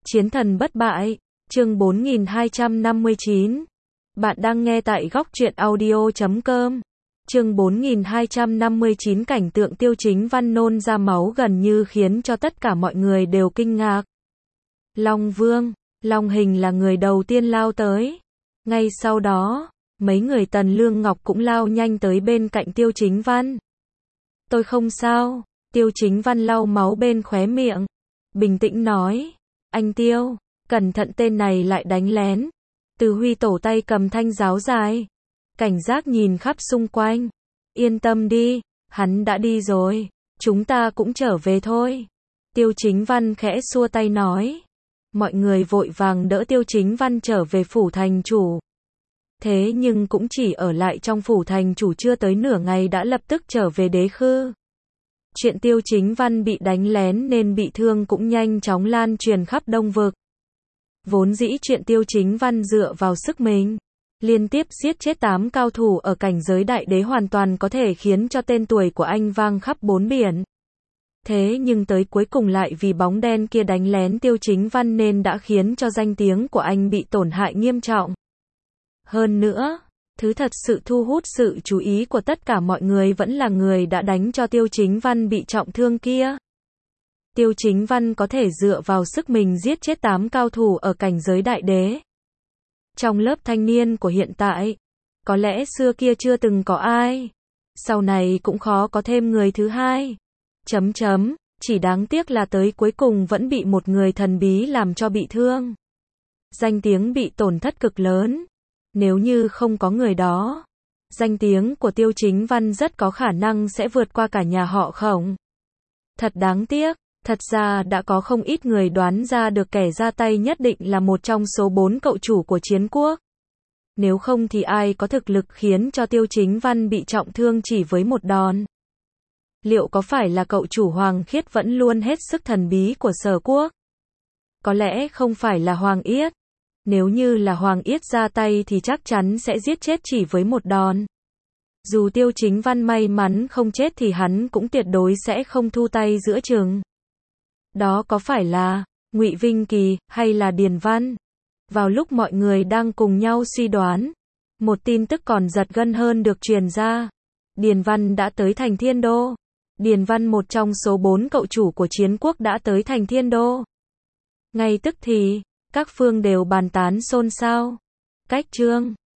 Chiến thần bất bại, chương 4259. Bạn đang nghe tại góc truyện audio.com. Chương 4259 cảnh tượng Tiêu Chính Văn nôn ra máu gần như khiến cho tất cả mọi người đều kinh ngạc. Long Vương, Long Hình là người đầu tiên lao tới. Ngay sau đó, mấy người Tần Lương Ngọc cũng lao nhanh tới bên cạnh Tiêu Chính Văn. Tôi không sao, Tiêu Chính Văn lau máu bên khóe miệng. Bình tĩnh nói, anh Tiêu, cẩn thận tên này lại đánh lén. Từ Huy tổ tay cầm thanh giáo dài. Cảnh giác nhìn khắp xung quanh. Yên tâm đi, hắn đã đi rồi. Chúng ta cũng trở về thôi. Tiêu Chính Văn khẽ xua tay nói. Mọi người vội vàng đỡ Tiêu Chính Văn trở về phủ thành chủ. Thế nhưng cũng chỉ ở lại trong phủ thành chủ chưa tới nửa ngày đã lập tức trở về đế khư. Chuyện Tiêu Chính Văn bị đánh lén nên bị thương cũng nhanh chóng lan truyền khắp Đông Vực. Vốn dĩ chuyện Tiêu Chính Văn dựa vào sức mình, liên tiếp giết chết 8 cao thủ ở cảnh giới đại đế hoàn toàn có thể khiến cho tên tuổi của anh vang khắp bốn biển. Thế nhưng tới cuối cùng lại vì bóng đen kia đánh lén Tiêu Chính Văn nên đã khiến cho danh tiếng của anh bị tổn hại nghiêm trọng. Hơn nữa, thứ thật sự thu hút sự chú ý của tất cả mọi người vẫn là người đã đánh cho Tiêu Chính Văn bị trọng thương kia. Tiêu Chính Văn có thể dựa vào sức mình giết chết 8 cao thủ ở cảnh giới đại đế. Trong lớp thanh niên của hiện tại, có lẽ xưa kia chưa từng có ai. Sau này cũng khó có thêm người thứ hai. Chỉ đáng tiếc là tới cuối cùng vẫn bị một người thần bí làm cho bị thương. Danh tiếng bị tổn thất cực lớn. Nếu như không có người đó, danh tiếng của Tiêu Chính Văn rất có khả năng sẽ vượt qua cả nhà họ Khổng. Thật đáng tiếc, thật ra đã có không ít người đoán ra được kẻ ra tay nhất định là một trong số 4 cậu chủ của chiến quốc. Nếu không thì ai có thực lực khiến cho Tiêu Chính Văn bị trọng thương chỉ với một đòn. Liệu có phải là cậu chủ Hoàng Khiết vẫn luôn hết sức thần bí của Sở Quốc? Có lẽ không phải là Hoàng Yết. Nếu như là Hoàng Yết ra tay thì chắc chắn sẽ giết chết chỉ với một đòn. Dù Tiêu Chính Văn may mắn không chết thì hắn cũng tuyệt đối sẽ không thu tay giữa chừng. Đó có phải là Ngụy Vinh Kỳ hay là Điền Văn? Vào lúc mọi người đang cùng nhau suy đoán, một tin tức còn giật gân hơn được truyền ra. Điền Văn đã tới thành Thiên Đô. Điền Văn một trong số 4 cậu chủ của chiến quốc đã tới thành Thiên Đô. Ngay tức thì các phương đều bàn tán xôn xao. Cách chương